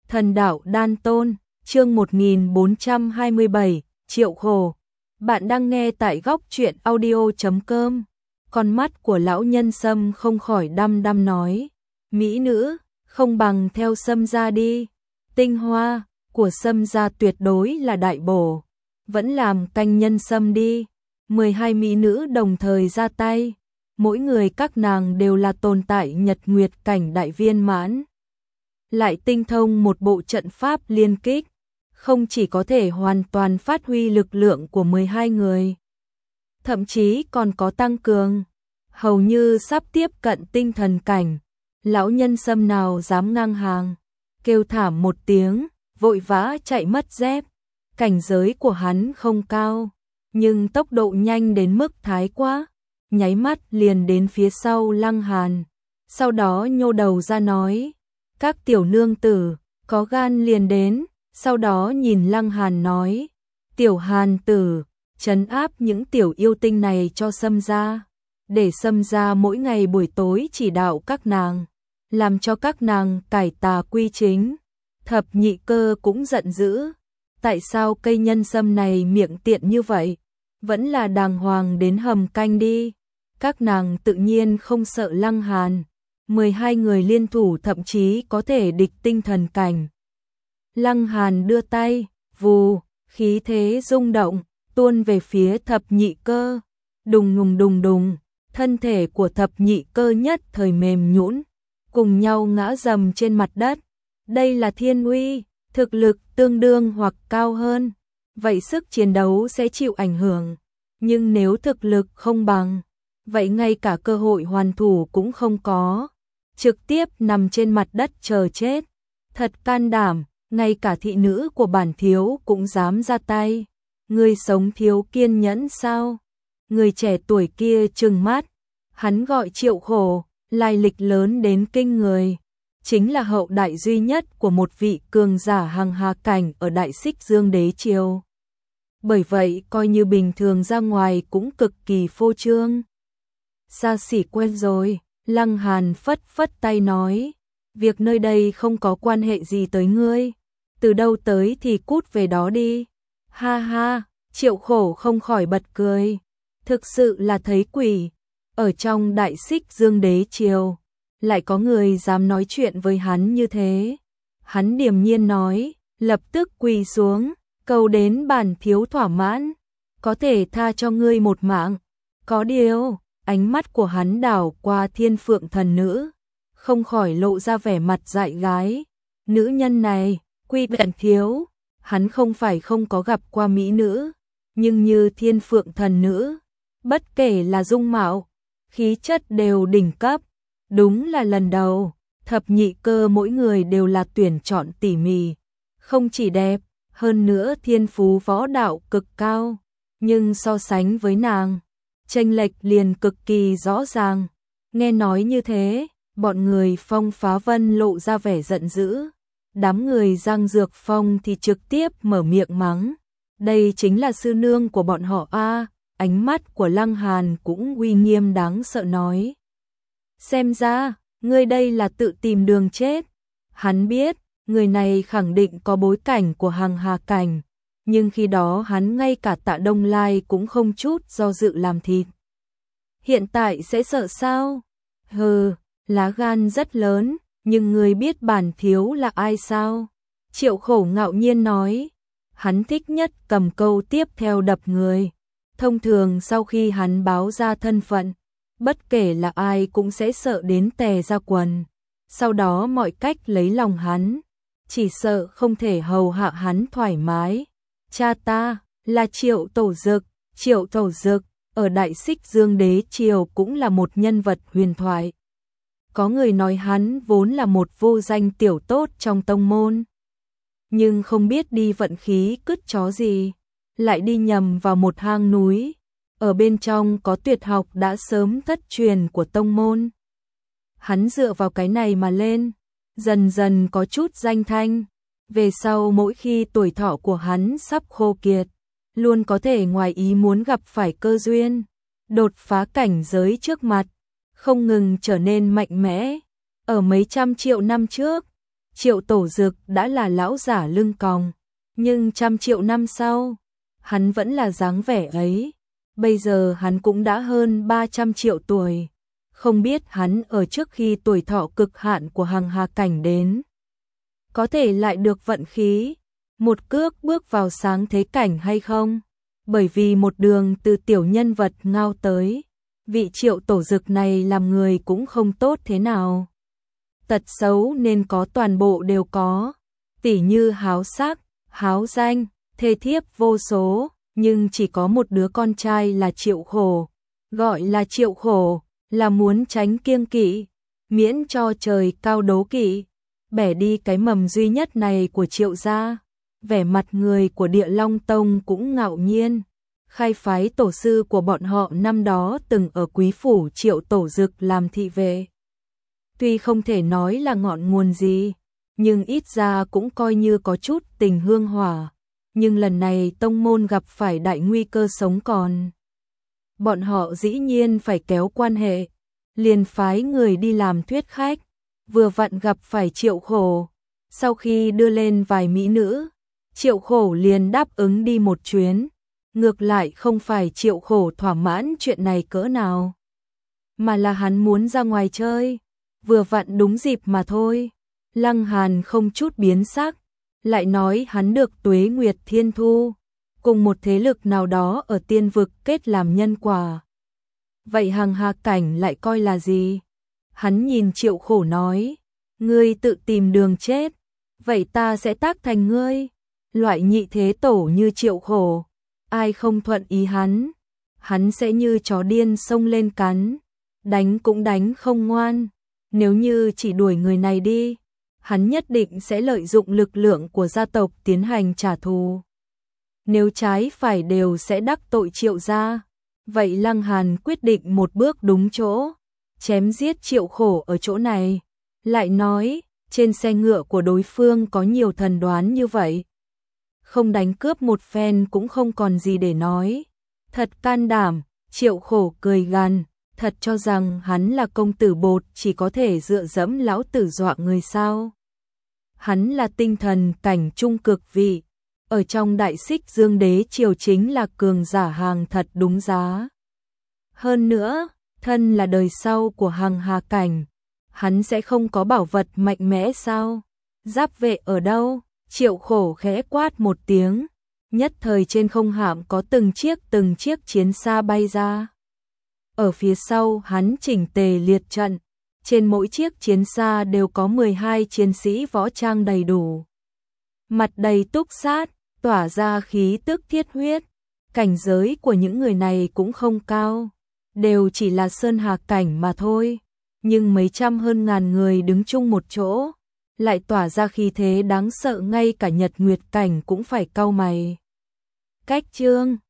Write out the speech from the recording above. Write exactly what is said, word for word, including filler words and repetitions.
Thần đạo đan tôn, chương một nghìn bốn trăm hai mươi bảy, Triệu Khổ. Bạn đang nghe tại góc truyện audio chấm com. Con mắt của lão nhân Sâm không khỏi đăm đăm nói, mỹ nữ, không bằng theo Sâm gia đi. Tinh hoa của Sâm gia tuyệt đối là đại bổ, vẫn làm canh nhân Sâm đi. mười hai mỹ nữ đồng thời ra tay, mỗi người các nàng đều là tồn tại nhật nguyệt cảnh đại viên mãn, lại tinh thông một bộ trận pháp liên kích, không chỉ có thể hoàn toàn phát huy lực lượng của mười hai người, thậm chí còn có tăng cường, hầu như sắp tiếp cận tinh thần cảnh. Lão nhân Sâm nào dám ngang hàng, kêu thảm một tiếng, vội vã chạy mất dép. Cảnh giới của hắn không cao, nhưng tốc độ nhanh đến mức thái quá, nháy mắt liền đến phía sau Lăng Hàn, sau đó nhô đầu ra nói, các tiểu nương tử, có gan liền đến, sau đó nhìn Lăng Hàn nói, tiểu Hàn tử, trấn áp những tiểu yêu tinh này cho Sâm gia, để Sâm gia mỗi ngày buổi tối chỉ đạo các nàng, làm cho các nàng cải tà quy chính. Thập nhị cơ cũng giận dữ, tại sao cây nhân sâm này miệng tiện như vậy, vẫn là đàng hoàng đến hầm canh đi. Các nàng tự nhiên không sợ Lăng Hàn, mười hai người liên thủ thậm chí có thể địch tinh thần cảnh. Lăng Hàn đưa tay, vù, khí thế rung động, tuôn về phía thập nhị cơ, đùng đùng đùng đùng, thân thể của thập nhị cơ nhất thời mềm nhũn, cùng nhau ngã dầm trên mặt đất. Đây là thiên uy, thực lực tương đương hoặc cao hơn, vậy sức chiến đấu sẽ chịu ảnh hưởng, nhưng nếu thực lực không bằng, vậy ngay cả cơ hội hoàn thủ cũng không có, trực tiếp nằm trên mặt đất chờ chết. Thật can đảm, ngay cả thị nữ của bản thiếu cũng dám ra tay. Người sống thiếu kiên nhẫn sao? Người trẻ tuổi kia trừng mắt, hắn gọi Triệu Khổ, lai lịch lớn đến kinh người, chính là hậu đại duy nhất của một vị cường giả hàng hà cảnh ở Đại Xích Dương Đế Triều. Bởi vậy coi như bình thường ra ngoài cũng cực kỳ phô trương. Xa xỉ quen rồi, Lăng Hàn phất phất tay nói, việc nơi đây không có quan hệ gì tới ngươi, từ đâu tới thì cút về đó đi. Ha ha, Triệu Khổ không khỏi bật cười, thực sự là thấy quỷ, ở trong Đại Xích Dương Đế Triều lại có người dám nói chuyện với hắn như thế. Hắn điềm nhiên nói, lập tức quỳ xuống, cầu đến bản thiếu thỏa mãn, có thể tha cho ngươi một mạng. Có điều, ánh mắt của hắn đảo qua Thiên Phượng thần nữ, không khỏi lộ ra vẻ mặt dại gái. Nữ nhân này, quy bản thiếu, hắn không phải không có gặp qua mỹ nữ, nhưng như Thiên Phượng thần nữ, bất kể là dung mạo, khí chất đều đỉnh cấp. Đúng là lần đầu, thập nhị cơ mỗi người đều là tuyển chọn tỉ mỉ, không chỉ đẹp, hơn nữa thiên phú võ đạo cực cao, nhưng so sánh với nàng, chênh lệch liền cực kỳ rõ ràng. Nghe nói như thế, bọn người Phong Phá Vân lộ ra vẻ giận dữ, đám người Giang Dược Phong thì trực tiếp mở miệng mắng, đây chính là sư nương của bọn họ a. Ánh mắt của Lăng Hàn cũng uy nghiêm đáng sợ nói, xem ra, ngươi đây là tự tìm đường chết. Hắn biết, người này khẳng định có bối cảnh của hàng hà cảnh, nhưng khi đó hắn ngay cả Tạ Đông Lai cũng không chút do dự làm thịt. Hiện tại sẽ sợ sao? Hừ, lá gan rất lớn, nhưng ngươi biết bản thiếu là ai sao? Triệu Khổ ngạo nhiên nói, hắn thích nhất cầm câu tiếp theo đập người. Thông thường sau khi hắn báo ra thân phận, bất kể là ai cũng sẽ sợ đến tè ra quần, sau đó mọi cách lấy lòng hắn, chỉ sợ không thể hầu hạ hắn thoải mái. Cha ta là Triệu Tổ Dực, Triệu Tổ Dực ở Đại Xích Dương Đế Triều cũng là một nhân vật huyền thoại. Có người nói hắn vốn là một vô danh tiểu tốt trong tông môn, nhưng không biết đi vận khí cứt chó gì, lại đi nhầm vào một hang núi. Ở bên trong có tuyệt học đã sớm thất truyền của tông môn. Hắn dựa vào cái này mà lên, dần dần có chút danh thanh. Về sau mỗi khi tuổi thọ của hắn sắp khô kiệt, luôn có thể ngoài ý muốn gặp phải cơ duyên, đột phá cảnh giới trước mặt, không ngừng trở nên mạnh mẽ. Ở mấy trăm triệu năm trước, Triệu Tổ Dực đã là lão giả lưng còng, nhưng trăm triệu năm sau, hắn vẫn là dáng vẻ ấy. Bây giờ hắn cũng đã hơn ba trăm triệu tuổi, không biết hắn ở trước khi tuổi thọ cực hạn của Hằng Hà Cảnh đến, có thể lại được vận khí, một cước bước vào sáng thế cảnh hay không? Bởi vì một đường từ tiểu nhân vật ngao tới, vị Triệu Tổ Dực này làm người cũng không tốt thế nào. Tật xấu nên có toàn bộ đều có, tỉ như háo sắc, háo danh, thê thiếp vô số, nhưng chỉ có một đứa con trai là Triệu Khổ. Gọi là Triệu Khổ, là muốn tránh kiêng kỵ, miễn cho trời cao đố kỵ, bẻ đi cái mầm duy nhất này của Triệu gia. Vẻ mặt người của Địa Long Tông cũng ngạo nhiên, khai phái tổ sư của bọn họ năm đó từng ở quý phủ Triệu Tổ Dực làm thị vệ. Tuy không thể nói là ngọn nguồn gì, nhưng ít ra cũng coi như có chút tình hương hỏa. Nhưng lần này tông môn gặp phải đại nguy cơ sống còn. Bọn họ dĩ nhiên phải kéo quan hệ, liền phái người đi làm thuyết khách, vừa vặn gặp phải Triệu Khổ. Sau khi đưa lên vài mỹ nữ, Triệu Khổ liền đáp ứng đi một chuyến. Ngược lại không phải Triệu Khổ thỏa mãn chuyện này cỡ nào, mà là hắn muốn ra ngoài chơi, vừa vặn đúng dịp mà thôi. Lăng Hàn không chút biến sắc, lại nói hắn được Tuế Nguyệt Thiên Thu, cùng một thế lực nào đó ở tiên vực kết làm nhân quả. Vậy Hằng Hà Cảnh lại coi là gì? Hắn nhìn Triệu Khổ nói, ngươi tự tìm đường chết, vậy ta sẽ tác thành ngươi. Loại nhị thế tổ như Triệu Khổ, ai không thuận ý hắn, hắn sẽ như chó điên xông lên cắn, đánh cũng đánh không ngoan. Nếu như chỉ đuổi người này đi, hắn nhất định sẽ lợi dụng lực lượng của gia tộc tiến hành trả thù. Nếu trái phải đều sẽ đắc tội Triệu gia. Vậy Lăng Hàn quyết định một bước đúng chỗ, chém giết Triệu Khổ ở chỗ này. Lại nói, trên xe ngựa của đối phương có nhiều thần đoán như vậy, không đánh cướp một phen cũng không còn gì để nói. Thật can đảm. Triệu Khổ cười gằn, thật cho rằng hắn là công tử bột chỉ có thể dựa dẫm lão tử dọa người sao? Hắn là tinh thần cảnh trung cực vị, ở trong Đại Xích Dương Đế triều chính là cường giả hàng thật đúng giá. Hơn nữa, thân là đời sau của Hằng Hà Cảnh, hắn sẽ không có bảo vật mạnh mẽ sao? Giáp vệ ở đâu? Triệu Khổ khẽ quát một tiếng, nhất thời trên không hạm có từng chiếc từng chiếc chiến xa bay ra. Ở phía sau hắn chỉnh tề liệt trận, trên mỗi chiếc chiến xa đều có mười hai chiến sĩ võ trang đầy đủ, mặt đầy túc sát, tỏa ra khí tức thiết huyết. Cảnh giới của những người này cũng không cao, đều chỉ là sơn hà cảnh mà thôi, nhưng mấy trăm hơn ngàn người đứng chung một chỗ, lại tỏa ra khí thế đáng sợ, ngay cả Nhật Nguyệt cảnh cũng phải cau mày. Cách chương